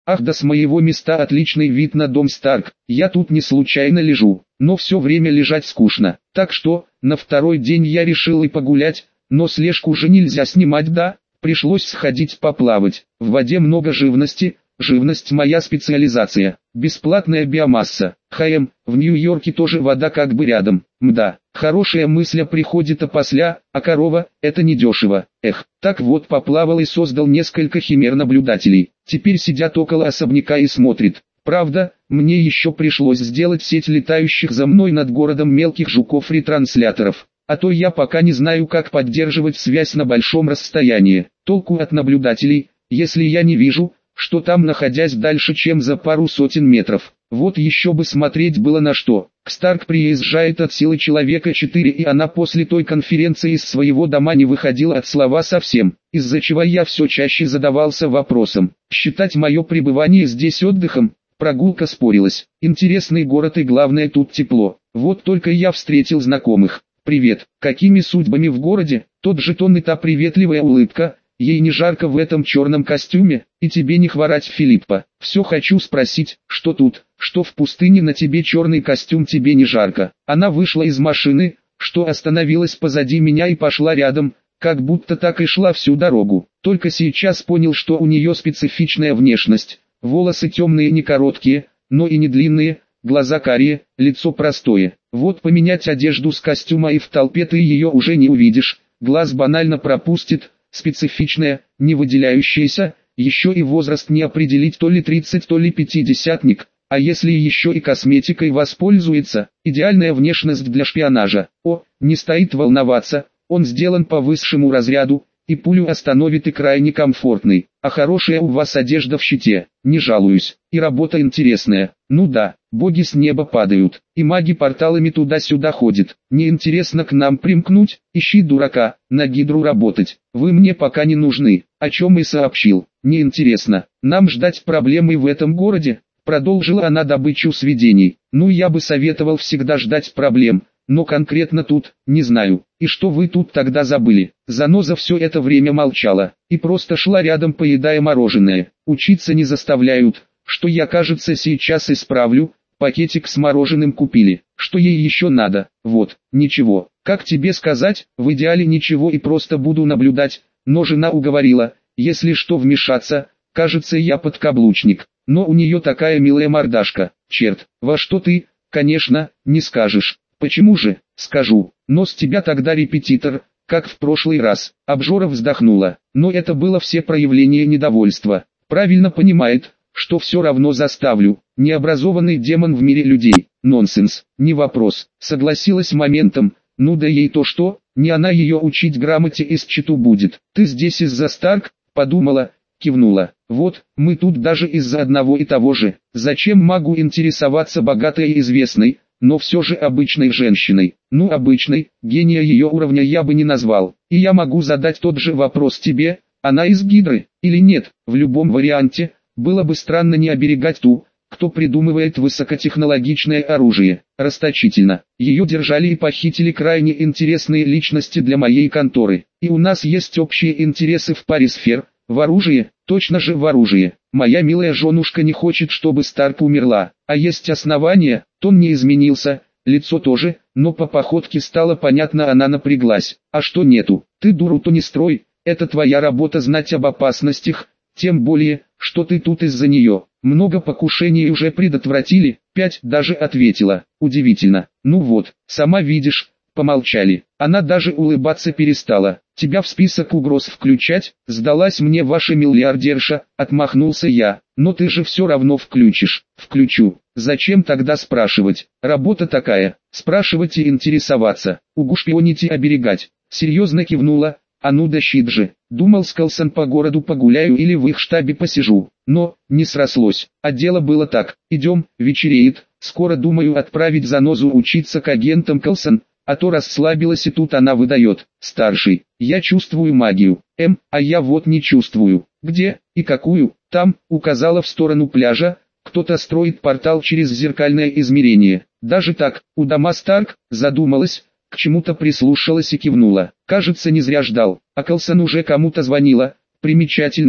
Ах да, с моего места отличный вид на дом Старк, я тут не случайно лежу, но все время лежать скучно. Так что, на второй день я решил и погулять, но слежку уже нельзя снимать, да, пришлось сходить поплавать. В воде много живности, живность моя специализация, бесплатная биомасса. В Нью-Йорке тоже вода как бы рядом, мда. Хорошая мысль приходит опосля, а корова – это недешево. Так вот поплавал и создал несколько химер-наблюдателей. Теперь сидят около особняка и смотрят. Правда, мне еще пришлось сделать сеть летающих за мной над городом мелких жуков-ретрансляторов. А то я пока не знаю, как поддерживать связь на большом расстоянии. Толку от наблюдателей, если я не вижу, что там, находясь дальше, чем за пару сотен метров. Вот еще бы смотреть было на что. К Старк приезжает от силы человека 4, и она после той конференции из своего дома не выходила от слова совсем, из-за чего я все чаще задавался вопросом, считать мое пребывание здесь отдыхом. Прогулка спорилась. Интересный город и главное тут тепло. Вот только я встретил знакомых. «Привет, какими судьбами в городе?» Тот же тон и та приветливая улыбка. Ей не жарко в этом черном костюме, и тебе не хворать, Филиппа. Все хочу спросить, что тут, что в пустыне, на тебе черный костюм, тебе не жарко. Она вышла из машины, что остановилась позади меня и пошла рядом, как будто так и шла всю дорогу. Только сейчас понял, что у нее специфичная внешность. Волосы темные, не короткие, но и не длинные, глаза карие, лицо простое. Вот поменять одежду с костюма и в толпе ты ее уже не увидишь, глаз банально пропустит. Специфичная, не выделяющаяся, еще и возраст не определить, то ли 30, то ли 50-ник, а если еще и косметикой воспользуется, идеальная внешность для шпионажа. Не стоит волноваться, он сделан по высшему разряду, и пулю остановит, и крайне комфортный. А хорошая у вас одежда в щите, не жалуюсь, и работа интересная. Ну да, боги с неба падают, и маги порталами туда-сюда ходят. Не интересно к нам примкнуть? Ищи дурака, на гидру работать. Вы мне пока не нужны, о чем и сообщил. Не интересно, нам ждать проблемы в этом городе? Продолжила она добычу сведений. Ну, я бы советовал всегда ждать проблем, но конкретно тут, не знаю. И что вы тут тогда забыли? Заноза все это время молчала, и просто шла рядом, поедая мороженое. Учиться не заставляют, что я, кажется, сейчас исправлю. Пакетик с мороженым купили, что ей еще надо. Вот, ничего, как тебе сказать, в идеале ничего, и просто буду наблюдать, но жена уговорила, если что, вмешаться. Кажется, я подкаблучник, но у нее такая милая мордашка. Черт, во что ты, конечно, не скажешь. Почему же? Скажу, но с тебя тогда репетитор, как в прошлый раз. Обжора вздохнула, но это было все проявление недовольства. Правильно понимает, что все равно заставлю. Необразованный демон в мире людей. Нонсенс, не вопрос. Согласилась моментом. Ну да ей то что, не она ее учить грамоте и счету будет. Ты здесь из-за Старк? Подумала, кивнула. Вот, мы тут даже из-за одного и того же. Зачем магу интересоваться богатой и известной, но все же обычной женщиной? Ну, обычной, гения ее уровня я бы не назвал. И я могу задать тот же вопрос тебе, она из Гидры, или нет? В любом варианте, было бы странно не оберегать ту, кто придумывает высокотехнологичное оружие. Расточительно. Ее держали и похитили крайне интересные личности для моей конторы. И у нас есть общие интересы в паре сфер. В оружии, точно же в оружии. Моя милая женушка не хочет, чтобы Старк умерла. А есть основания, тон не изменился, лицо тоже, но по походке стало понятно, она напряглась. А что нету? Ты дуру-то не строй, это твоя работа знать об опасностях, тем более, что ты тут из-за нее. Много покушений уже предотвратили, 5 даже ответила. Удивительно. Ну вот, сама видишь. Помолчали. Она даже улыбаться перестала. Тебя в список угроз включать? Сдалась мне ваша миллиардерша, отмахнулся я. Но ты же все равно включишь. Включу. Зачем тогда спрашивать? Работа такая. Спрашивать и интересоваться. Угу, шпионить и оберегать. Серьезно кивнула. А ну да щит же. Думал, с Калсон по городу погуляю или в их штабе посижу. Но, не срослось. А дело было так. Идем, вечереет. Скоро думаю отправить занозу учиться к агентам Калсон. А то расслабилась, и тут она выдает. Старший, я чувствую магию. А я вот не чувствую. Где и какую? Там, указала в сторону пляжа. Кто-то строит портал через зеркальное измерение. Даже так, у дома Старк, задумалась, к чему-то прислушалась и кивнула. Кажется, не зря ждал. А Калсон уже кому-то звонила. Примечательно,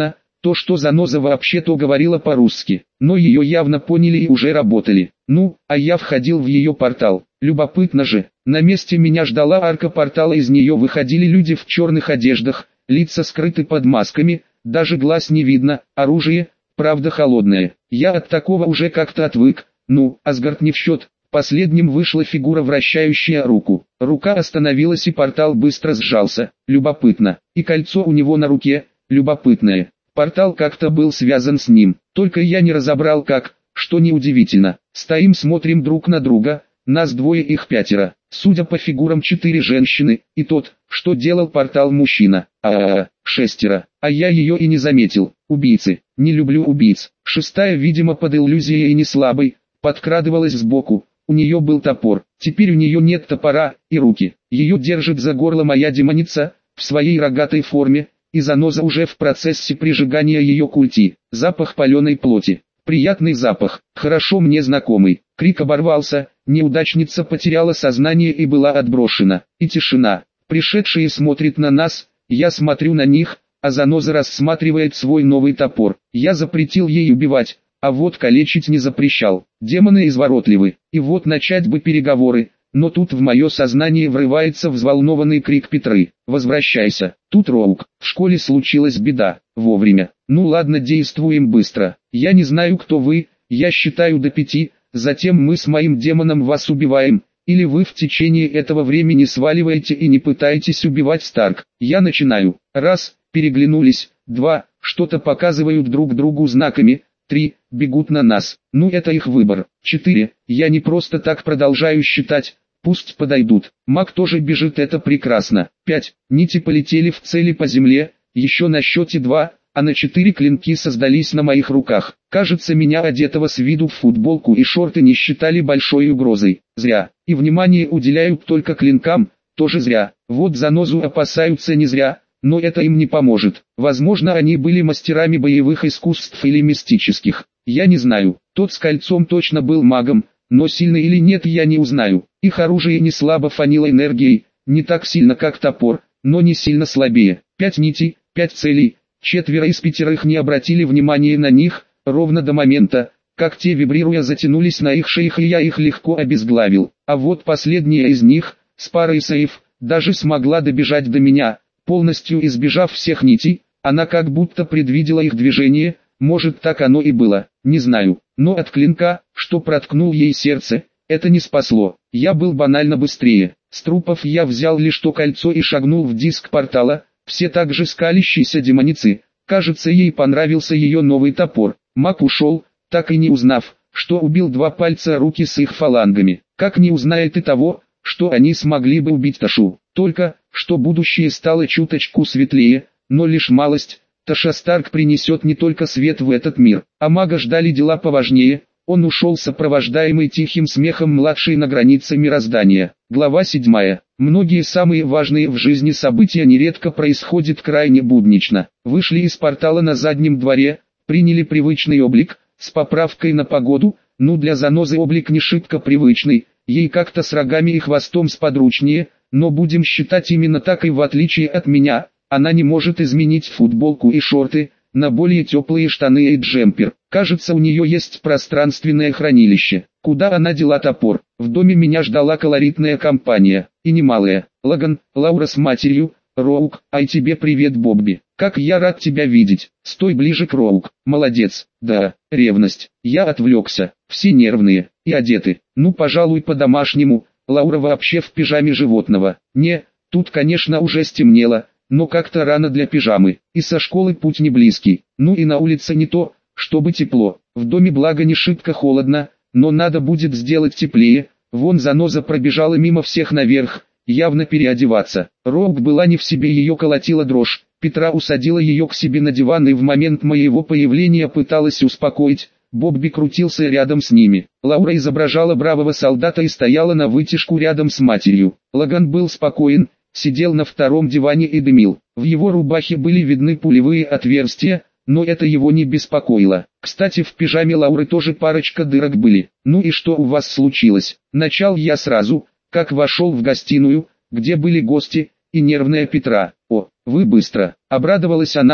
То, что заноза вообще-то говорила по-русски, но ее явно поняли и уже работали. Ну, а я входил в ее портал. Любопытно же, на месте меня ждала арка портала, из нее выходили люди в черных одеждах, лица скрыты под масками, даже глаз не видно, оружие, правда холодное. Я от такого уже как-то отвык, ну, Асгард не в счет. Последним вышла фигура, вращающая руку. Рука остановилась и портал быстро сжался. Любопытно. И кольцо у него на руке, любопытное. Портал как-то был связан с ним, только я не разобрал как, что неудивительно. Стоим, смотрим друг на друга, нас двое, их пятеро. Судя по фигурам 4 женщины, и тот, что делал портал, мужчина. Шестеро. А я ее и не заметил. Убийцы. Не люблю убийц. Шестая, видимо под иллюзией и не слабой, подкрадывалась сбоку. У нее был топор, теперь у нее нет топора, и руки. Ее держит за горло моя демоница, в своей рогатой форме, и заноза уже в процессе прижигания ее культи. Запах паленой плоти. Приятный запах, хорошо мне знакомый. Крик оборвался, неудачница потеряла сознание и была отброшена. И тишина. Пришедшие смотрят на нас, я смотрю на них, а заноза рассматривает свой новый топор. Я запретил ей убивать, а вот калечить не запрещал. Демоны изворотливы, и вот начать бы переговоры, но тут в мое сознание врывается взволнованный крик Петры. «Возвращайся, тут Роук, в школе случилась беда, вовремя». Ну ладно, действуем быстро. Я не знаю, кто вы, я считаю до 5, затем мы с моим демоном вас убиваем, или вы в течение этого времени сваливаете и не пытаетесь убивать Старк. Я начинаю. Раз, переглянулись, 2, что-то показывают друг другу знаками, 3, бегут на нас. Ну это их выбор. 4, я не просто так продолжаю считать, пусть подойдут. Маг тоже бежит, это прекрасно. 5, нити полетели в цели по земле, еще на счете 2, а на 4 клинки создались на моих руках. Кажется, меня, одетого с виду в футболку и шорты, не считали большой угрозой. Зря. И внимание уделяют только клинкам, тоже зря. Вот занозу опасаются не зря, но это им не поможет. Возможно, они были мастерами боевых искусств или мистических. Я не знаю. Тот с кольцом точно был магом, но сильно или нет я не узнаю. Их оружие не слабо фанило энергией, не так сильно как топор, но не сильно слабее. 5 нитей, 5 целей. 4 из 5 не обратили внимания на них, ровно до момента, как те, вибрируя, затянулись на их шеях, и я их легко обезглавил. А вот последняя из них, с парой сейф, даже смогла добежать до меня, полностью избежав всех нитей. Она как будто предвидела их движение, может так оно и было, не знаю. Но от клинка, что проткнул ей сердце, это не спасло. Я был банально быстрее. С трупов я взял лишь то кольцо и шагнул в диск портала. Все так же скалящиеся демоницы. Кажется, ей понравился ее новый топор. Маг ушел, так и не узнав, что убил 2 пальца руки с их фалангами. Как не узнает и того, что они смогли бы убить Ташу. Только, что будущее стало чуточку светлее, но лишь малость. Таша Старк принесет не только свет в этот мир, а мага ждали дела поважнее. Он ушел сопровождаемый тихим смехом младшей на границе мироздания. Глава 7. Многие самые важные в жизни события нередко происходят крайне буднично. Вышли из портала на заднем дворе, приняли привычный облик, с поправкой на погоду. Ну, для занозы облик не шибко привычный, ей как-то с рогами и хвостом сподручнее, но будем считать именно так, и в отличие от меня, она не может изменить футболку и шорты на более теплые штаны и джемпер. Кажется, у нее есть пространственное хранилище. Куда она дела топор? В доме меня ждала колоритная компания, и немалая. Лаган, Лаура с матерью, Роук, ай тебе привет, Бобби. Как я рад тебя видеть. Стой ближе к Роук. Молодец. Да, ревность. Я отвлекся. Все нервные и одеты. Ну, пожалуй, по-домашнему. Лаура вообще в пижаме животного. Не, тут, конечно, уже стемнело, но как-то рано для пижамы. И со школы путь не близкий. Ну и на улице не то, чтобы тепло. В доме благо не шибко холодно, но надо будет сделать теплее. Вон заноза пробежала мимо всех наверх, явно переодеваться. Роук была не в себе, ее колотила дрожь. Петра усадила ее к себе на диван и в момент моего появления пыталась успокоить. Бобби крутился рядом с ними. Лаура изображала бравого солдата и стояла на вытяжку рядом с матерью. Лаган был спокоен, сидел на втором диване и дымил. В его рубахе были видны пулевые отверстия, но это его не беспокоило. Кстати, в пижаме Лауры тоже парочка дырок были. Ну и что у вас случилось? Начал я сразу, как вошел в гостиную, где были гости, и нервная Петра. О, вы быстро. Обрадовалась она,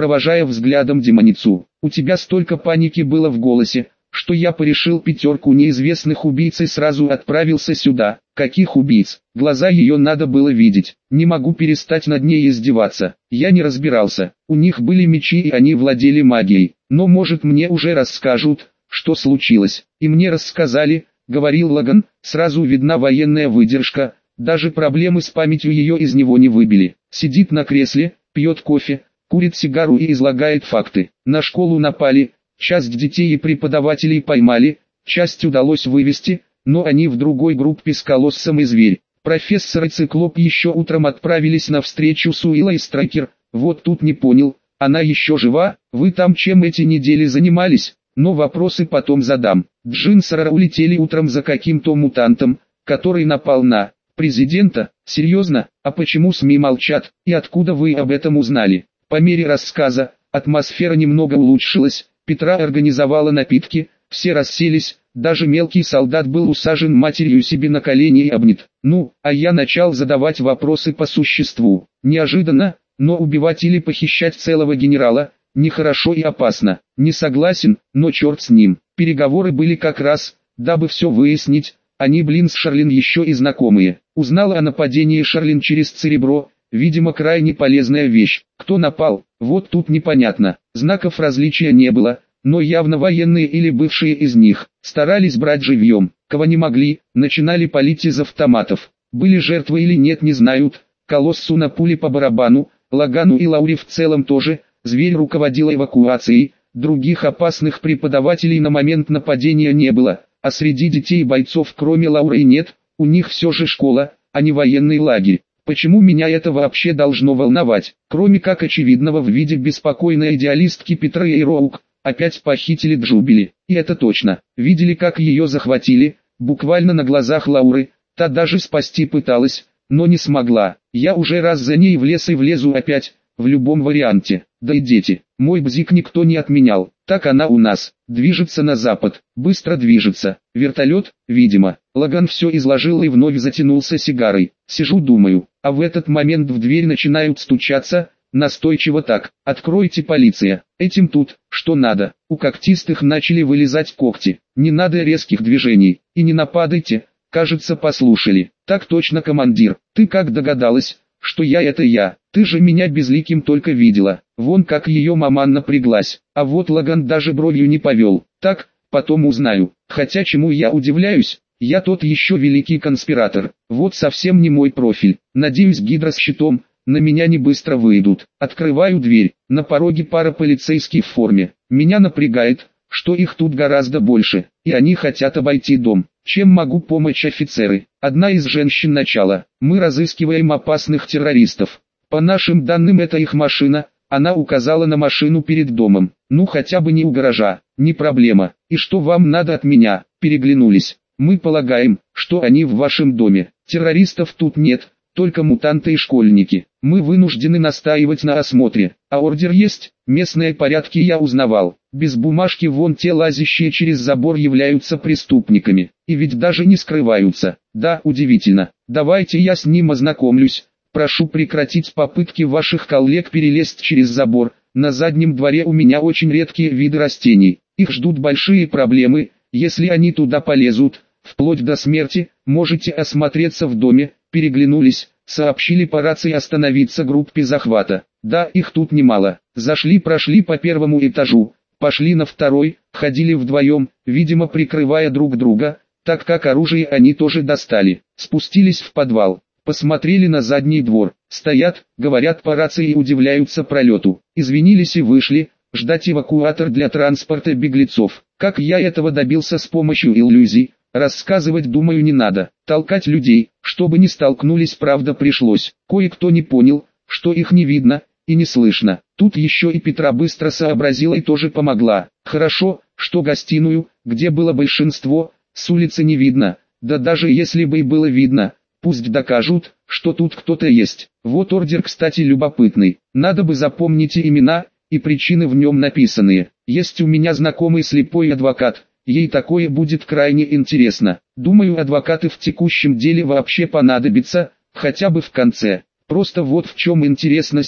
провожая взглядом демоницу. У тебя столько паники было в голосе, что я порешил 5 неизвестных убийц и сразу отправился сюда. Каких убийц? Глаза ее надо было видеть. Не могу перестать над ней издеваться. Я не разбирался. У них были мечи и они владели магией. Но может мне уже расскажут, что случилось. И мне рассказали, говорил Лаган, сразу видна военная выдержка. Даже проблемы с памятью ее из него не выбили. Сидит на кресле, пьет кофе, курит сигару и излагает факты. На школу напали. Часть детей и преподавателей поймали, часть удалось вывести, но они в другой группе с Колоссом и Зверь. Профессор и Циклоп еще утром отправились на встречу с Уиллой Страйкер. Вот тут не понял, она еще жива? Вы там чем эти недели занимались? Но вопросы потом задам. Джинсера улетели утром за каким-то мутантом, который напал на президента. Серьезно? А почему СМИ молчат? И откуда вы об этом узнали? По мере рассказа, атмосфера немного улучшилась. Петра организовала напитки, все расселись, даже мелкий солдат был усажен матерью себе на колени и обнят. Ну, а я начал задавать вопросы по существу. Неожиданно, но убивать или похищать целого генерала, нехорошо и опасно. Не согласен, но черт с ним. Переговоры были как раз, дабы все выяснить, они с Шарлин еще и знакомые. Узнала о нападении Шарлин через Церебро. Видимо, крайне полезная вещь. Кто напал? Вот тут непонятно. Знаков различия не было, но явно военные или бывшие из них. Старались брать живьем. Кого не могли, начинали палить из автоматов. Были жертвы или нет, не знают. Колоссу на пули по барабану, Лагану и Лауре в целом тоже. Зверь руководил эвакуацией. Других опасных преподавателей на момент нападения не было. А среди детей и бойцов кроме Лауры нет. У них все же школа, а не военный лагерь. Почему меня это вообще должно волновать? Кроме как очевидного в виде беспокойной идеалистки Петра и Роук, опять похитили Джубили. И это точно. Видели, как ее захватили, буквально на глазах Лауры. Та даже спасти пыталась, но не смогла. Я уже раз за ней влез и влезу опять, в любом варианте. Да и дети. Мой бзик никто не отменял. Так она у нас. Движется на запад. Быстро движется. Вертолет, видимо. Лаган все изложил и вновь затянулся сигарой. Сижу думаю. А в этот момент в дверь начинают стучаться. Настойчиво так. Откройте, полиция. Этим тут, что надо. У когтистых начали вылезать когти. Не надо резких движений. И не нападайте. Кажется, послушали. Так точно, командир. Ты как догадалась, что я это я? Ты же меня безликим только видела. Вон как ее маман напряглась. А вот Лаган даже бровью не повел. Так, потом узнаю. Хотя чему я удивляюсь? Я тот еще великий конспиратор. Вот совсем не мой профиль. Надеюсь, гидра с щитом на меня не быстро выйдут. Открываю дверь. На пороге пара полицейских в форме. Меня напрягает, что их тут гораздо больше. И они хотят обойти дом. Чем могу помочь, офицеры? Одна из женщин начала. Мы разыскиваем опасных террористов. По нашим данным, это их машина. Она указала на машину перед домом. Ну хотя бы не у гаража. Не проблема. И что вам надо от меня? Переглянулись. Мы полагаем, что они в вашем доме. Террористов тут нет, только мутанты и школьники. Мы вынуждены настаивать на осмотре. А ордер есть? Местные порядки я узнавал. Без бумажки вон те, лазящие через забор, являются преступниками. И ведь даже не скрываются. Да, удивительно. Давайте я с ним ознакомлюсь. Прошу прекратить попытки ваших коллег перелезть через забор. На заднем дворе у меня очень редкие виды растений. Их ждут большие проблемы, если они туда полезут. Вплоть до смерти. Можете осмотреться в доме. Переглянулись, сообщили по рации остановиться группе захвата. Да, их тут немало. Прошли по первому этажу, пошли на второй, ходили вдвоем, видимо прикрывая друг друга, так как оружие они тоже достали. Спустились в подвал, посмотрели на задний двор. Стоят, говорят по рации и удивляются пролету. Извинились и вышли, ждать эвакуатор для транспорта беглецов. Как я этого добился с помощью иллюзий? Рассказывать, думаю, не надо. Толкать людей, чтобы не столкнулись, правда пришлось. Кое-кто не понял, что их не видно и не слышно. Тут еще и Петра быстро сообразила и тоже помогла. Хорошо, что гостиную, где было большинство, с улицы не видно. Да даже если бы и было видно, пусть докажут, что тут кто-то есть. Вот ордер, кстати, любопытный. Надо бы запомнить и имена, и причины в нем написанные. Есть у меня знакомый слепой адвокат. Ей такое будет крайне интересно. Думаю, адвокаты в текущем деле вообще понадобятся, хотя бы в конце. Просто вот в чем интересность.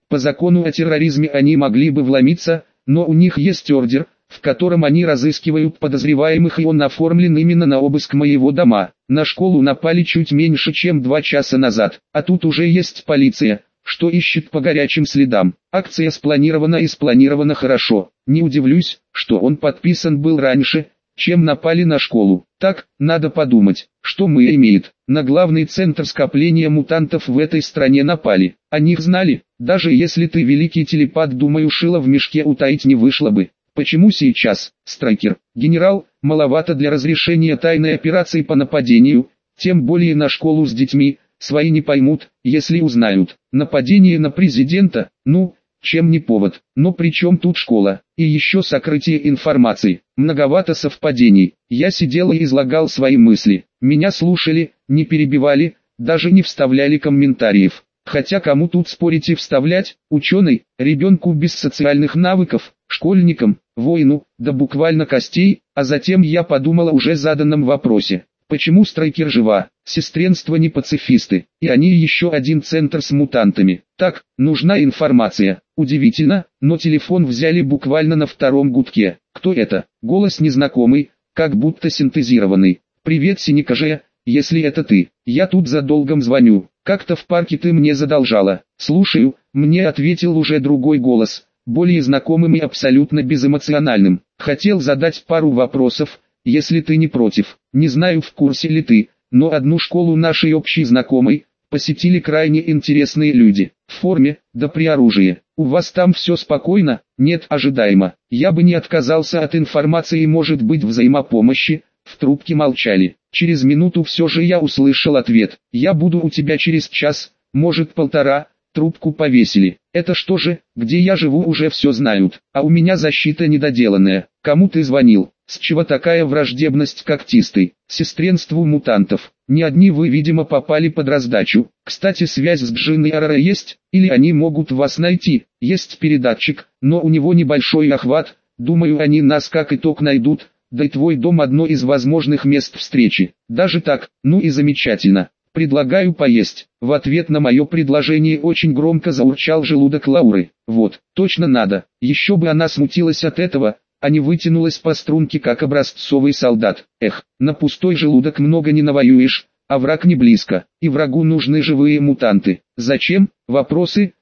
По закону о терроризме они могли бы вломиться, но у них есть ордер, в котором они разыскивают подозреваемых, и он оформлен именно на обыск моего дома. На школу напали чуть меньше чем 2 часа назад, а тут уже есть полиция, что ищет по горячим следам. Акция спланирована и спланирована хорошо. Не удивлюсь, что он подписан был раньше, чем напали на школу. Так, надо подумать, что мы имеет. На главный центр скопления мутантов в этой стране напали. О них знали, даже если ты великий телепат, думаю, шило в мешке утаить не вышло бы. Почему сейчас, Страйкер? Генерал, маловато для разрешения тайной операции по нападению, тем более на школу с детьми. Свои не поймут, если узнают. Нападение на президента, ну, чем не повод. Но при чем тут школа? И еще сокрытие информации. Многовато совпадений. Я сидел и излагал свои мысли. Меня слушали, не перебивали, даже не вставляли комментариев. Хотя кому тут спорить и вставлять? Ученый, ребенку без социальных навыков, школьникам, воину, да буквально костей. А затем я подумал о уже заданном вопросе. Почему Страйкер жива? Сестренство не пацифисты, и они еще один центр с мутантами. Так, нужна информация. Удивительно, но телефон взяли буквально на втором гудке. Кто это? Голос незнакомый, как будто синтезированный. «Привет, Синекаже, если это ты. Я тут за долгом звоню. Как-то в парке ты мне задолжала». «Слушаю», мне ответил уже другой голос, более знакомым и абсолютно безэмоциональным. «Хотел задать пару вопросов, если ты не против. Не знаю, в курсе ли ты, но одну школу нашей общей знакомой посетили крайне интересные люди. В форме, да при оружии. У вас там все спокойно? Нет, ожидаемо. Я бы не отказался от информации, может быть, взаимопомощи». В трубке молчали. Через минуту все же я услышал ответ. «Я буду у тебя через час, может полтора». Трубку повесили. Это что же, где я живу, уже все знают, а у меня защита недоделанная. Кому ты звонил? С чего такая враждебность к актистой? Сестренству мутантов. Не одни вы, видимо, попали под раздачу. Кстати, связь с Джинной Арара есть? Или они могут вас найти? Есть передатчик, но у него небольшой охват. Думаю, они нас как итог найдут. Да и твой дом одно из возможных мест встречи. Даже так, ну и замечательно. Предлагаю поесть». В ответ на мое предложение очень громко заурчал желудок Лауры. Вот, точно надо. Еще бы она смутилась от этого, а не вытянулась по струнке, как образцовый солдат. Эх, на пустой желудок много не навоюешь, а враг не близко, и врагу нужны живые мутанты. Зачем? Вопросы.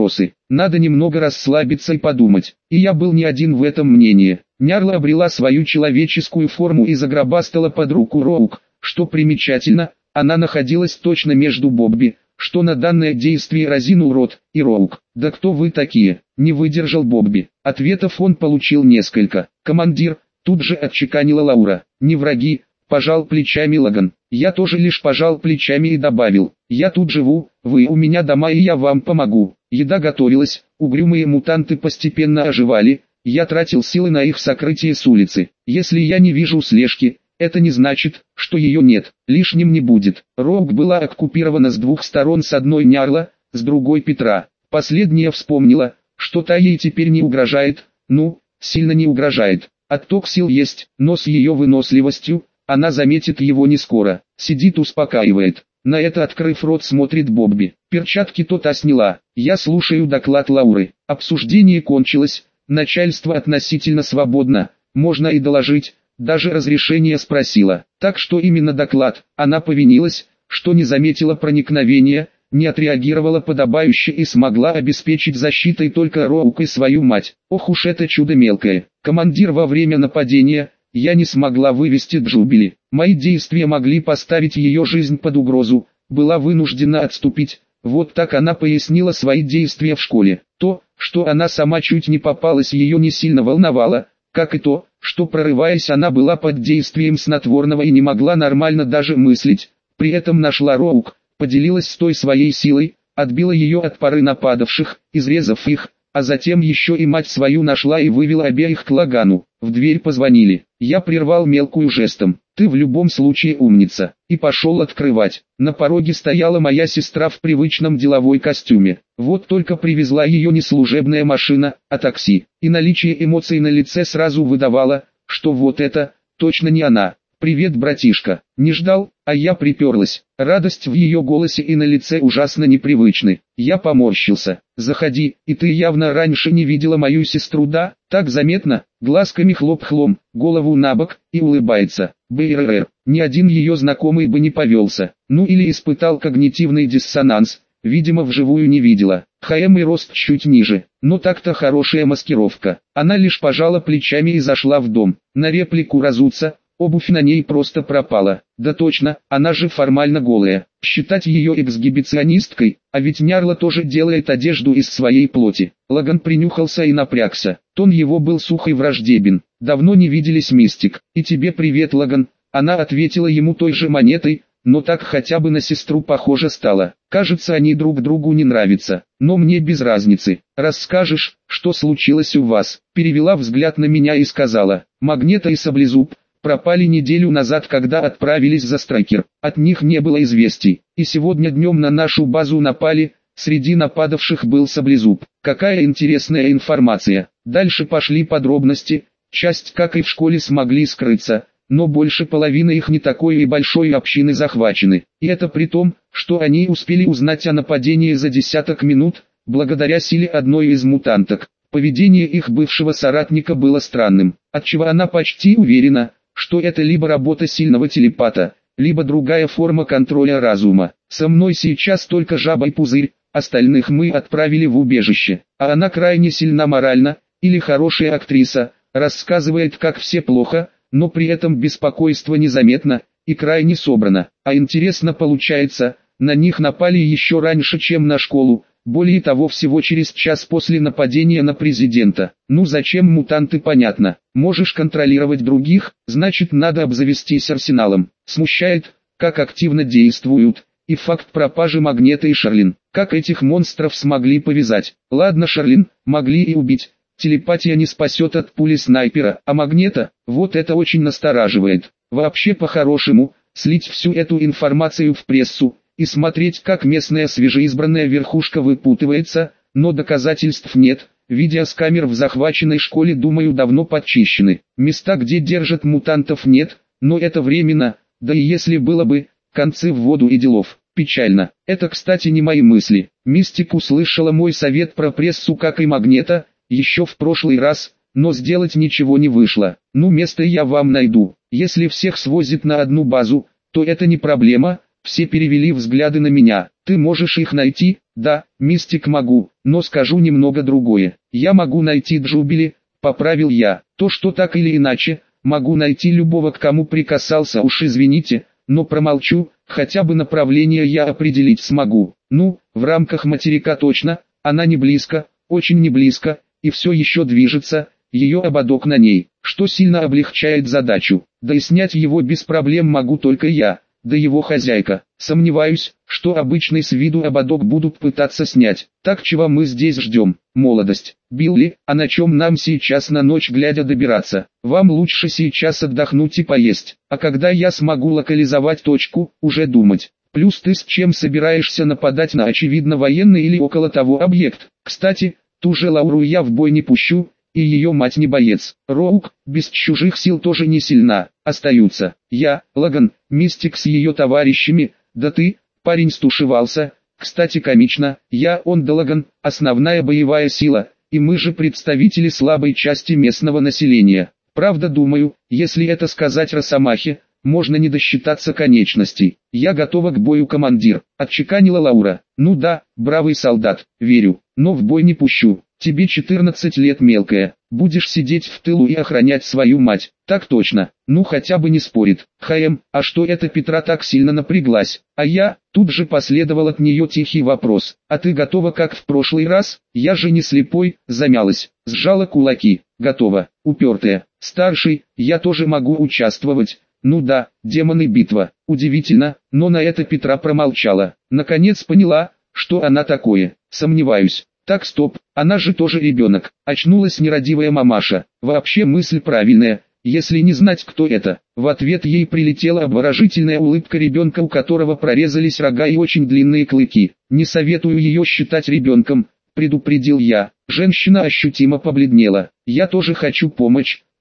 Надо немного расслабиться и подумать. И я был не один в этом мнении. Нярла обрела свою человеческую форму и загробастала под руку Роук. Что примечательно, она находилась точно между Бобби, что на данное действие разинул рот, и Роук. «Да кто вы такие?» — не выдержал Бобби. Ответов он получил несколько. «Командир», — тут же отчеканила Лаура. «Не враги», — пожал плечами Лаган. Я тоже лишь пожал плечами и добавил: «Я тут живу, вы у меня дома, и я вам помогу». Еда готовилась, угрюмые мутанты постепенно оживали, я тратил силы на их сокрытие с улицы. Если я не вижу слежки, это не значит, что ее нет, лишним не будет. Роук была оккупирована с двух сторон, с одной Нярла, с другой Петра. Последняя вспомнила, что та ей теперь не угрожает, ну, сильно не угрожает. Отток сил есть, но с ее выносливостью, она заметит его не скоро. Сидит, успокаивает. На это, открыв рот, смотрит Бобби. Перчатки то-то сняла. Я слушаю доклад Лауры. Обсуждение кончилось, начальство относительно свободно, можно и доложить. Даже разрешение спросила. Так что именно доклад? Она повинилась, что не заметила проникновения, не отреагировала подобающе и смогла обеспечить защитой только Роук и свою мать. Ох уж это чудо мелкое. Командир, во время нападения я не смогла вывести Джубили. Мои действия могли поставить ее жизнь под угрозу, была вынуждена отступить. Вот так она пояснила свои действия в школе. То, что она сама чуть не попалась, ее не сильно волновало, как и то, что, прорываясь, она была под действием снотворного и не могла нормально даже мыслить. При этом нашла Роук, поделилась с той своей силой, отбила ее от пары нападавших, изрезав их, а затем еще и мать свою нашла и вывела обеих к Лагану. В дверь позвонили. Я прервал мелкую жестом: «Ты в любом случае умница», и пошел открывать. На пороге стояла моя сестра в привычном деловой костюме. Вот только привезла ее не служебная машина, а такси. И наличие эмоций на лице сразу выдавало, что вот это точно не она. «Привет, братишка, не ждал, а я приперлась». Радость в ее голосе и на лице ужасно непривычны. Я поморщился. «Заходи, и ты явно раньше не видела мою сестру, да? Так заметно?» Глазками хлоп-хлом, голову набок, и улыбается. БРР. Ни один ее знакомый бы не повелся. Ну или испытал когнитивный диссонанс. Видимо, вживую не видела. ХМ и рост чуть ниже, но так-то хорошая маскировка. Она лишь пожала плечами и зашла в дом. На реплику разуться, обувь на ней просто пропала. Да точно, она же формально голая. Считать ее эксгибиционисткой, а ведь Нярла тоже делает одежду из своей плоти. Лаган принюхался и напрягся. Тон его был сух и враждебен. «Давно не виделись, Мистик. И тебе привет, Лаган». Она ответила ему той же монетой, но так хотя бы на сестру похоже стало. Кажется, они друг другу не нравятся, но мне без разницы. «Расскажешь, что случилось у вас?» Перевела взгляд на меня и сказала: «Магнета и Саблезуб пропали неделю назад, когда отправились за Страйкер. От них не было известий, и сегодня днем на нашу базу напали. Среди нападавших был Саблезуб. Какая интересная информация». Дальше пошли подробности. Часть, как и в школе, смогли скрыться, но больше половины их не такой и большой общины захвачены. И это при том, что они успели узнать о нападении за десяток минут, благодаря силе одной из мутанток. Поведение их бывшего соратника было странным, отчего она почти уверена, что это либо работа сильного телепата, либо другая форма контроля разума. «Со мной сейчас только жаба и пузырь, остальных мы отправили в убежище, а она крайне сильна морально, или хорошая актриса, рассказывает, как все плохо, но при этом беспокойство незаметно и крайне собрано. А интересно получается, на них напали еще раньше, чем на школу, более того, всего через час после нападения на президента. Ну зачем мутанты, понятно. Можешь контролировать других, значит надо обзавестись арсеналом. Смущает, как активно действуют, и факт пропажи Магнета и Шарлин. Как этих монстров смогли повязать? Ладно, Шарлин, могли и убить. Телепатия не спасет от пули снайпера, а Магнета, вот это очень настораживает. Вообще по-хорошему, слить всю эту информацию в прессу, и смотреть, как местная свежеизбранная верхушка выпутывается, но доказательств нет. Видео с камер в захваченной школе, думаю, давно подчищены. Места, где держат мутантов, нет, но это временно, да и если было бы, концы в воду и делов. Печально. Это, кстати, не мои мысли. Мистик услышала мой совет про прессу, как и Магнета, еще в прошлый раз, но сделать ничего не вышло. Ну, место я вам найду. Если всех свозят на одну базу, то это не проблема. Все перевели взгляды на меня. Ты можешь их найти? Да, Мистик, могу, но скажу немного другое. Я могу найти Джубили, поправил я. То, что так или иначе, могу найти любого, к кому прикасался, уж извините, но промолчу, хотя бы направление я определить смогу. Ну, в рамках материка точно, она не близко, очень не близко, и все еще движется, ее ободок на ней, что сильно облегчает задачу. Да и снять его без проблем могу только я, да его хозяйка. Сомневаюсь, что обычный с виду ободок будут пытаться снять. Так чего мы здесь ждем? Молодость. Билли, а на чем нам сейчас на ночь глядя добираться? Вам лучше сейчас отдохнуть и поесть. А когда я смогу локализовать точку, уже думать. Плюс ты с чем собираешься нападать на очевидно военный или около того объект? Кстати, ту же Лауру я в бой не пущу, и ее мать не боец. Роук, без чужих сил тоже не сильна. Остаются я, Лаган, Мистик с ее товарищами, да ты, парень, стушевался. Кстати, комично, он да Лаган, основная боевая сила, и мы же представители слабой части местного населения. Правда, думаю, если это сказать Росомахе, можно не досчитаться конечностей. Я готова к бою, командир, отчеканила Лаура. Ну да, бравый солдат, верю, но в бой не пущу. Тебе 14 лет, мелкая, будешь сидеть в тылу и охранять свою мать. Так точно, ну хотя бы не спорит. А что это Петра так сильно напряглась? А я, тут же последовал от нее тихий вопрос. А ты готова, как в прошлый раз? Я же не слепой, замялась, сжала кулаки. Готова, упертая. Старший, я тоже могу участвовать. Ну да, демоны, битва. Удивительно, но на это Петра промолчала. Наконец поняла, что она такое. Сомневаюсь. Так, стоп, она же тоже ребенок. Очнулась нерадивая мамаша. Вообще мысль правильная, если не знать, кто это. В ответ ей прилетела обворожительная улыбка ребенка, у которого прорезались рога и очень длинные клыки. Не советую ее считать ребенком, предупредил я. Женщина ощутимо побледнела. Я тоже хочу помочь,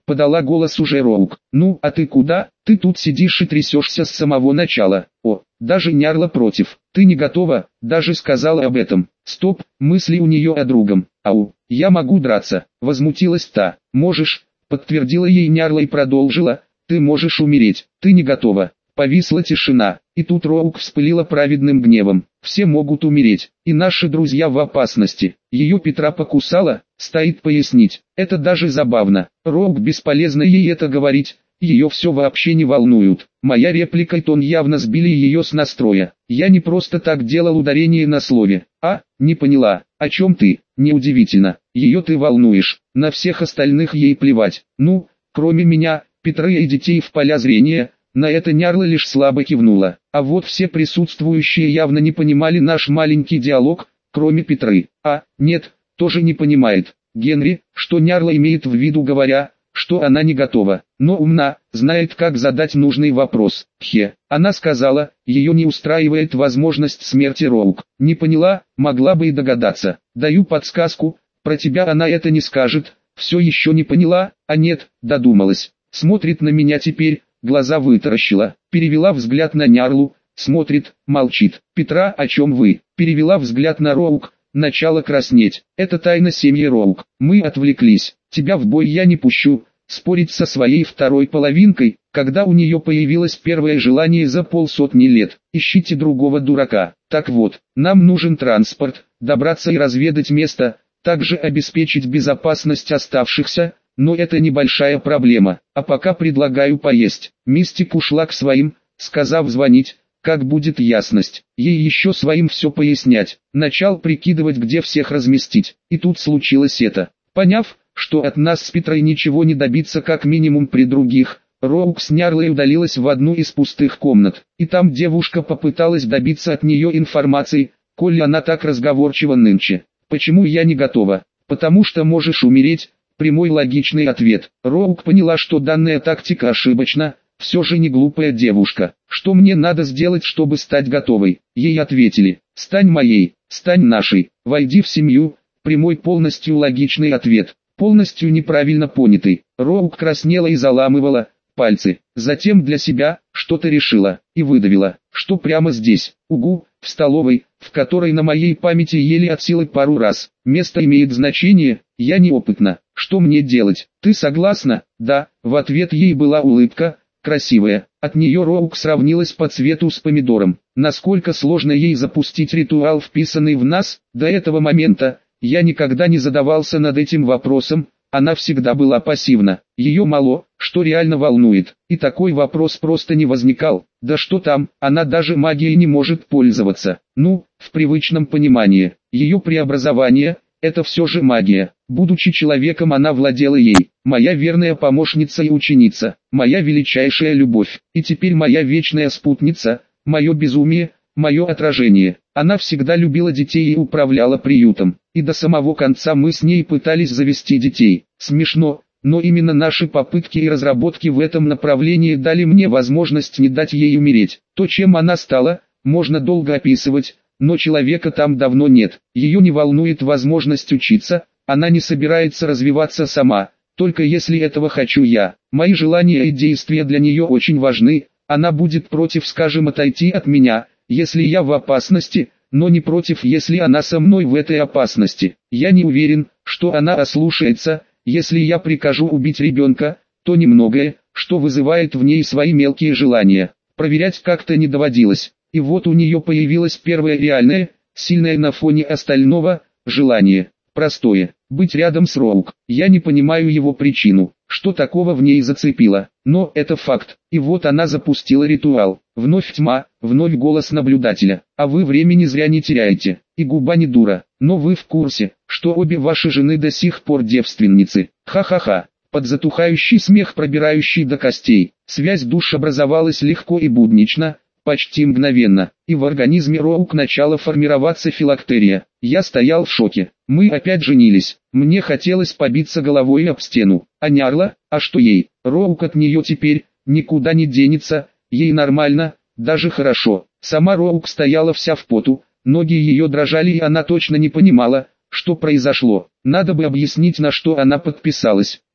подала голос уже Роук. Ну, а ты куда? Ты тут сидишь и трясешься с самого начала. О, даже Нярла против. Ты не готова, даже сказала об этом. Стоп, мысли у нее о другом. Ау, я могу драться, возмутилась та. Можешь, подтвердила ей Нярла и продолжила. Ты можешь умереть, ты не готова. Повисла тишина, и тут Роук вспылила праведным гневом. Все могут умереть, и наши друзья в опасности. Ее Петра покусала, стоит пояснить. Это даже забавно. Роук бесполезно ей это говорить, ее все вообще не волнует. Моя реплика и тон явно сбили ее с настроя. Я не просто так делал ударение на слове. А, не поняла, о чем ты? Неудивительно, ее ты волнуешь, на всех остальных ей плевать. Ну, кроме меня, Петры и детей в поля зрения. На это Нярла лишь слабо кивнула, а вот все присутствующие явно не понимали наш маленький диалог, кроме Петры. А, нет, тоже не понимает. Генри, что Нярла имеет в виду, говоря, что она не готова, но умна, знает, как задать нужный вопрос. Она сказала, ее не устраивает возможность смерти Роук. Не поняла, могла бы и догадаться. Даю подсказку, про тебя она это не скажет. Все еще не поняла, а нет, додумалась. Смотрит на меня теперь. Глаза вытаращила, перевела взгляд на Нярлу, смотрит, молчит. Петра, о чем вы? Перевела взгляд на Роук, начала краснеть. Это тайна семьи Роук. Мы отвлеклись. Тебя в бой я не пущу. Спорить со своей второй половинкой, когда у нее появилось первое желание за 500 лет. Ищите другого дурака. Так вот, нам нужен транспорт, добраться и разведать место, также обеспечить безопасность оставшихся. Но это небольшая проблема, а пока предлагаю поесть. Мистик ушла к своим, сказав звонить, как будет ясность. Ей еще своим все пояснять. Начал прикидывать, где всех разместить. И тут случилось это. Поняв, что от нас с Петрой ничего не добиться как минимум при других, Роук с Нярлой удалилась в одну из пустых комнат. И там девушка попыталась добиться от нее информации, коли она так разговорчива нынче. Почему я не готова? Потому что можешь умереть. Прямой логичный ответ. Роук поняла, что данная тактика ошибочна, все же не глупая девушка. Что мне надо сделать, чтобы стать готовой? Ей ответили, стань моей, стань нашей, войди в семью. Прямой полностью логичный ответ, полностью неправильно понятый. Роук краснела и заламывала пальцы. Затем для себя что-то решила и выдавила, что прямо здесь, угу, в столовой, в которой на моей памяти ели от силы пару раз. Место имеет значение, я неопытна. Что мне делать? Ты согласна? Да. В ответ ей была улыбка, красивая. От нее Роук сравнилась по цвету с помидором. Насколько сложно ей запустить ритуал, вписанный в нас? До этого момента я никогда не задавался над этим вопросом. Она всегда была пассивна. Ее мало, что реально волнует. И такой вопрос просто не возникал. Да что там, она даже магией не может пользоваться. Ну, в привычном понимании. Ее преобразование – это все же магия. Будучи человеком, она владела ей. Моя верная помощница и ученица. Моя величайшая любовь. И теперь моя вечная спутница. Мое безумие, мое отражение. Она всегда любила детей и управляла приютом. И до самого конца мы с ней пытались завести детей. Смешно, но именно наши попытки и разработки в этом направлении дали мне возможность не дать ей умереть. То, чем она стала, можно долго описывать, но человека там давно нет. Ее не волнует возможность учиться, она не собирается развиваться сама, только если этого хочу я. Мои желания и действия для нее очень важны, она будет против, скажем, отойти от меня, если я в опасности, но не против, если она со мной в этой опасности. Я не уверен, что она ослушается. Если я прикажу убить ребенка, то немногое, что вызывает в ней свои мелкие желания, проверять как-то не доводилось. И вот у нее появилось первое реальное, сильное на фоне остального, желание. Простое, быть рядом с Роук. Я не понимаю его причину, что такого в ней зацепило, но это факт. И вот она запустила ритуал. Вновь тьма, вновь голос наблюдателя. А вы времени зря не теряете, и губа не дура. Но вы в курсе, что обе ваши жены до сих пор девственницы. Ха-ха-ха. Под затухающий смех, пробирающий до костей, связь душ образовалась легко и буднично, почти мгновенно, и в организме Роук начала формироваться филактерия. Я стоял в шоке. Мы опять женились. Мне хотелось побиться головой об стену. А Нярла, а что ей? Роук от нее теперь никуда не денется, ей нормально, даже хорошо. Сама Роук стояла вся в поту, ноги ее дрожали, и она точно не понимала, что произошло. Надо бы объяснить, на что она подписалась.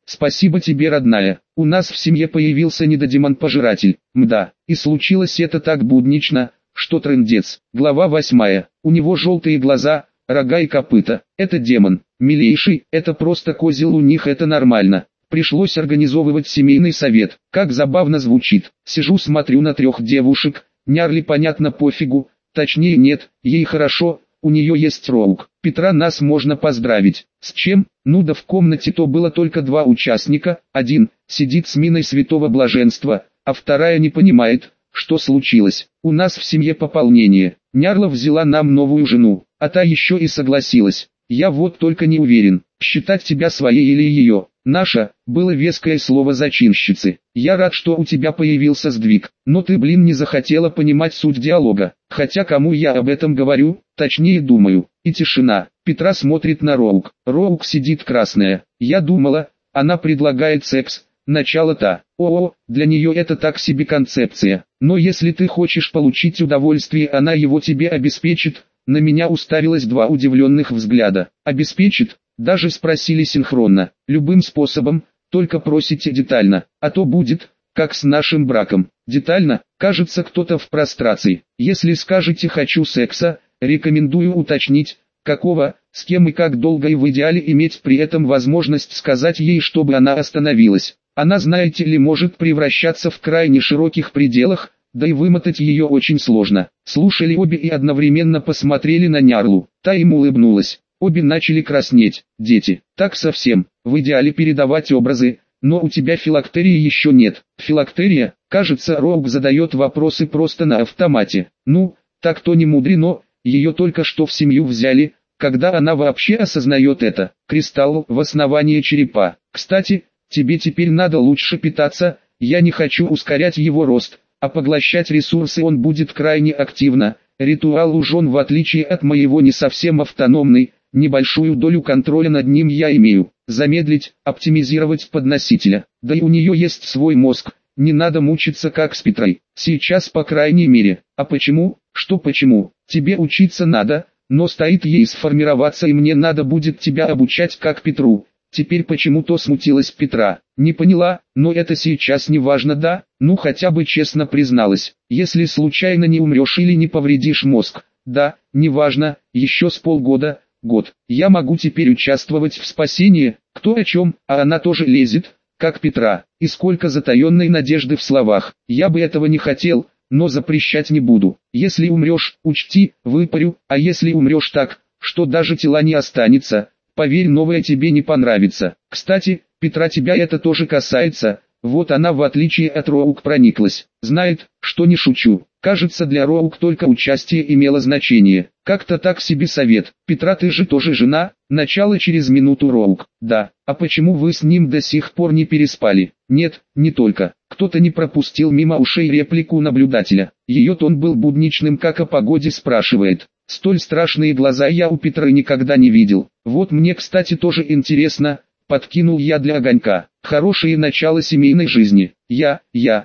Спасибо тебе, родная. У нас в семье появился недодемон-пожиратель. Мда, и случилось это так буднично, что трындец. Глава 8. У него желтые глаза, рога и копыта. Это демон. Милейший, это просто козел, у них это нормально. Пришлось организовывать семейный совет. Как забавно звучит. Сижу, смотрю на 3 девушек. Нярли понятно пофигу. Точнее нет, ей хорошо. У нее есть Роук. Петра нас можно поздравить. С чем? Ну да в комнате то было только 2 участника. Один сидит с миной святого блаженства, а вторая не понимает, что случилось. У нас в семье пополнение. Нярла взяла нам новую жену, а та еще и согласилась. Я вот только не уверен, считать тебя своей или ее. Наша, было веское слово зачинщицы. Я рад, что у тебя появился сдвиг, но ты, не захотела понимать суть диалога. Хотя кому я об этом говорю, точнее думаю. И тишина. Петра смотрит на Роук. Роук сидит красная. Я думала, она предлагает секс. Начало-то. О, для нее это так себе концепция. Но если ты хочешь получить удовольствие, она его тебе обеспечит. На меня уставилось 2 удивленных взгляда. Обеспечит? Даже спросили синхронно. Любым способом, только просите детально, а то будет, как с нашим браком. Детально, кажется, кто-то в прострации. Если скажете «хочу секса», рекомендую уточнить, какого, с кем и как долго, и в идеале иметь при этом возможность сказать ей, чтобы она остановилась. Она, знаете ли, может превращаться в крайне широких пределах, да и вымотать ее очень сложно. Слушали обе и одновременно посмотрели на Нярлу. Та им улыбнулась. Обе начали краснеть. Дети, так совсем, в идеале передавать образы, но у тебя филактерии еще нет. Филактерия, кажется, Роук задает вопросы просто на автомате. Ну, так то не мудрено, ее только что в семью взяли, когда она вообще осознает это. Кристалл в основании черепа. Кстати, тебе теперь надо лучше питаться, я не хочу ускорять его рост, а поглощать ресурсы он будет крайне активно. Ритуал у жен, в отличие от моего, не совсем автономный. Небольшую долю контроля над ним я имею. Замедлить, оптимизировать подносителя. Да и у нее есть свой мозг. Не надо мучиться как с Петрой. Сейчас по крайней мере. А почему? Что почему? Тебе учиться надо, но стоит ей сформироваться, и мне надо будет тебя обучать как Петру. Теперь почему-то смутилась Петра. Не поняла, но это сейчас не важно, да? Ну хотя бы честно призналась. Если случайно не умрешь или не повредишь мозг. Да, не важно, еще с полгода. Год. Я могу теперь участвовать в спасении, кто о чем, а она тоже лезет, как Петра. И сколько затаенной надежды в словах. Я бы этого не хотел, но запрещать не буду. Если умрешь, учти, выпарю, а если умрешь так, что даже тела не останется, поверь, новое тебе не понравится. Кстати, Петра, тебя это тоже касается. Вот она, в отличие от Роук, прониклась. Знает, что не шучу. Кажется, для Роук только участие имело значение. Как-то так себе совет. Петра, ты же тоже жена? Начало через минуту. Роук. Да. А почему вы с ним до сих пор не переспали? Нет, не только. Кто-то не пропустил мимо ушей реплику наблюдателя. Ее тон был будничным, как о погоде спрашивает. Столь страшные глаза я у Петры никогда не видел. Вот мне, кстати, тоже интересно. Подкинул я для огонька. Хорошее начало семейной жизни. Я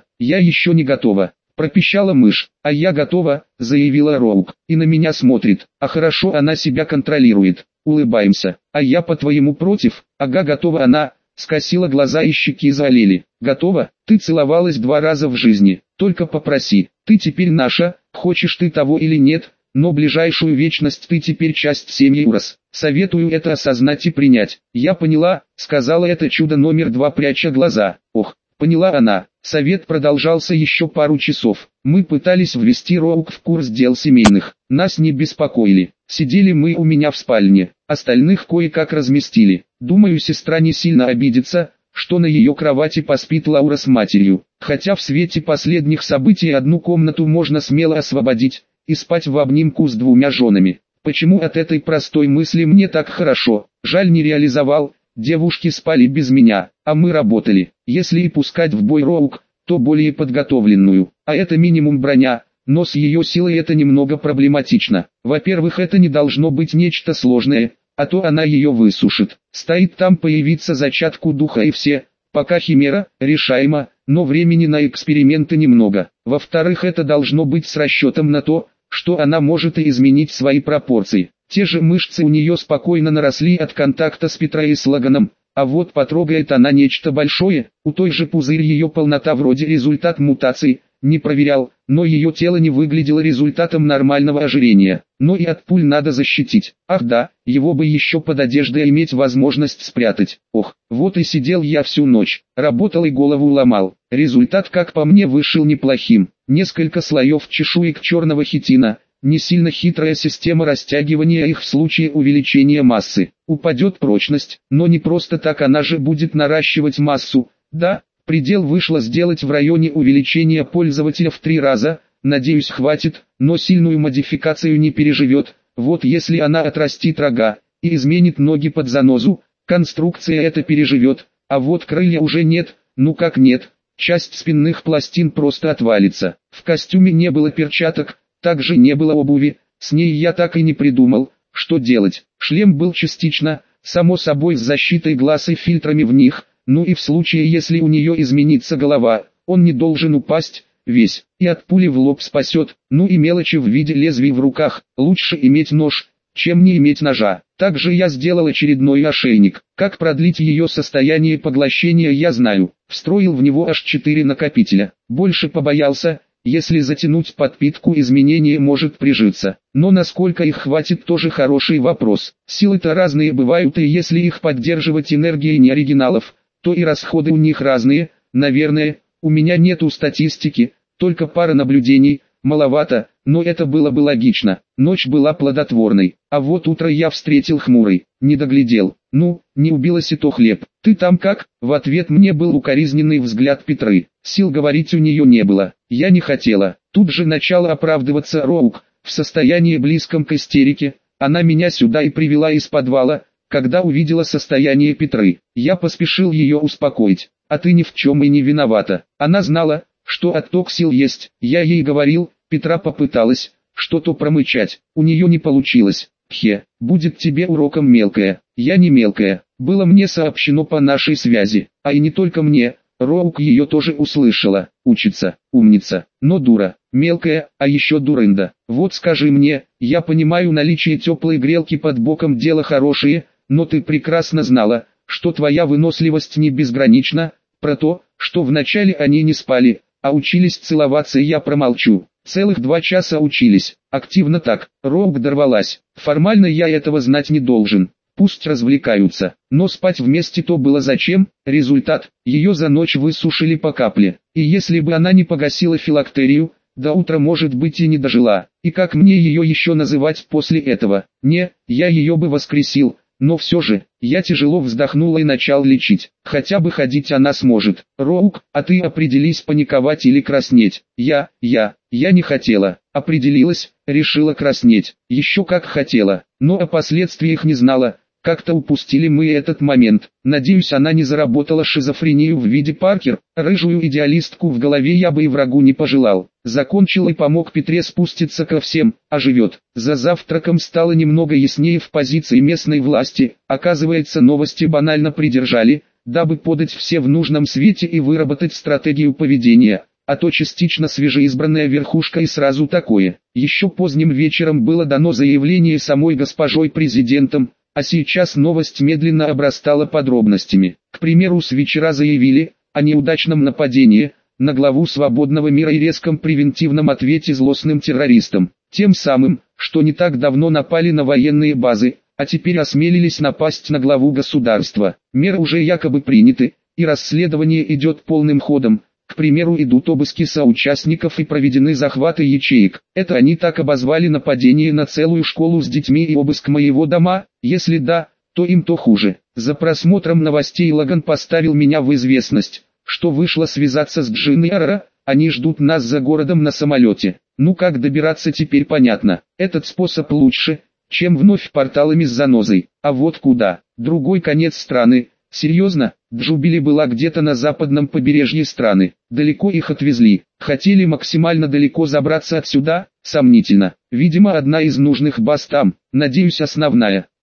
еще не готова. Пропищала мышь. А я готова, заявила Роук. И на меня смотрит. А хорошо она себя контролирует. Улыбаемся. А я по-твоему против? Ага, готова она. Скосила глаза и щеки залили. Готова? Ты целовалась 2 раза в жизни. Только попроси. Ты теперь наша, хочешь ты того или нет. Но ближайшую вечность ты теперь часть семьи Урос. Советую это осознать и принять. Я поняла, сказала это чудо номер 2, пряча глаза. Ох, поняла она. Совет продолжался еще пару часов. Мы пытались ввести Роук в курс дел семейных. Нас не беспокоили. Сидели мы у меня в спальне. Остальных кое-как разместили. Думаю, сестра не сильно обидится, что на ее кровати поспит Лаура с матерью. Хотя в свете последних событий одну комнату можно смело освободить и спать в обнимку с 2 женами. Почему от этой простой мысли мне так хорошо? Жаль, не реализовал. Девушки спали без меня, а мы работали. Если и пускать в бой Роук, то более подготовленную. А это минимум броня, но с ее силой это немного проблематично. Во-первых, это не должно быть нечто сложное, а то она ее высушит. Стоит там появиться зачатку духа и все. Пока химера, решаемо, но времени на эксперименты немного. Во-вторых, это должно быть с расчетом на то, что она может и изменить свои пропорции. Те же мышцы у нее спокойно наросли от контакта с Петрой и с Лаганом, А вот потрогает она нечто большое, у той же пузырь ее полнота вроде результат мутации, не проверял, но ее тело не выглядело результатом нормального ожирения. Но и от пуль надо защитить. Ах да, его бы еще под одеждой иметь возможность спрятать. Ох, вот и сидел я всю ночь, работал и голову ломал. Результат, как по мне, вышел неплохим. Несколько слоев чешуек черного хитина. Не сильно хитрая система растягивания их в случае увеличения массы. Упадет прочность, но не просто так, она же будет наращивать массу. Да, предел вышло сделать в районе увеличения пользователя в 3 раза, надеюсь хватит, но сильную модификацию не переживет. Вот если она отрастит рога и изменит ноги под занозу, конструкция это переживет, а вот крылья уже нет, ну как нет, часть спинных пластин просто отвалится. В костюме не было перчаток, также не было обуви, с ней я так и не придумал, что делать. Шлем был частично, само собой с защитой глаз и фильтрами в них, ну и в случае если у нее изменится голова, он не должен упасть, весь, и от пули в лоб спасет, ну и мелочи в виде лезвий в руках, лучше иметь нож, чем не иметь ножа. Также я сделал очередной ошейник. Как продлить ее состояние поглощения я знаю, встроил в него аж 4 накопителя, больше побоялся. Если затянуть подпитку, изменение может прижиться. Но насколько их хватит, тоже хороший вопрос. Силы-то разные бывают, и если их поддерживать энергией не оригиналов, то и расходы у них разные. Наверное, у меня нету статистики, только пара наблюдений, маловато, но это было бы логично. Ночь была плодотворной, а вот утро я встретил хмурой, не доглядел. Ну, не убилось и то хлеб. Ты там как? В ответ мне был укоризненный взгляд Петры. Сил говорить у нее не было. Я не хотела. Тут же начала оправдываться Роук, в состоянии близком к истерике. Она меня сюда и привела из подвала, когда увидела состояние Петры. Я поспешил ее успокоить. А ты ни в чем и не виновата. Она знала, что отток сил есть. Я ей говорил, Петра попыталась что-то промычать. У нее не получилось. Хе, будет тебе уроком, мелкая. Я не мелкая. Было мне сообщено по нашей связи. А и не только мне. Роук ее тоже услышала. Учится, умница, но дура, мелкая, а еще дурында. Вот скажи мне, я понимаю, наличие теплой грелки под боком дело хорошее, но ты прекрасно знала, что твоя выносливость не безгранична. Про то, что вначале они не спали, а учились целоваться, я промолчу. Целых 2 часа учились, активно так. Роук дорвалась. Формально я этого знать не должен. Пусть развлекаются, но спать вместе то было зачем? Результат, ее за ночь высушили по капле. И если бы она не погасила филактерию, до утра может быть и не дожила. И как мне ее еще называть после этого? Не, я ее бы воскресил. Но все же, я тяжело вздохнула и начал лечить. Хотя бы ходить она сможет. Роук, а ты определись, паниковать или краснеть. Я не хотела. Определилась, решила краснеть. Еще как хотела. Но о последствиях не знала. Как-то упустили мы этот момент. Надеюсь, она не заработала шизофрению в виде Паркер. Рыжую идеалистку в голове я бы и врагу не пожелал. Закончил и помог Петре спуститься ко всем, а живет. За завтраком стало немного яснее в позиции местной власти. Оказывается, новости банально придержали, дабы подать все в нужном свете и выработать стратегию поведения. А то частично свежеизбранная верхушка и сразу такое. Еще поздним вечером было дано заявление самой госпожой президентом, а сейчас новость медленно обрастала подробностями. К примеру, с вечера заявили о неудачном нападении на главу свободного мира и резком превентивном ответе злостным террористам. Тем самым, что не так давно напали на военные базы, а теперь осмелились напасть на главу государства. Меры уже якобы приняты, и расследование идет полным ходом. К примеру, идут обыски соучастников и проведены захваты ячеек. Это они так обозвали нападение на целую школу с детьми и обыск моего дома? Если да, то им то хуже. За просмотром новостей Лаган поставил меня в известность, что вышло связаться с Джин и Арара. Они ждут нас за городом на самолете. Ну как добираться теперь понятно. Этот способ лучше, чем вновь порталами с занозой. А вот куда? Другой конец страны. Серьезно? Джубили была где-то на западном побережье страны. Далеко их отвезли. Хотели максимально далеко забраться отсюда? Сомнительно. Видимо, одна из нужных баз там. Надеюсь, основная.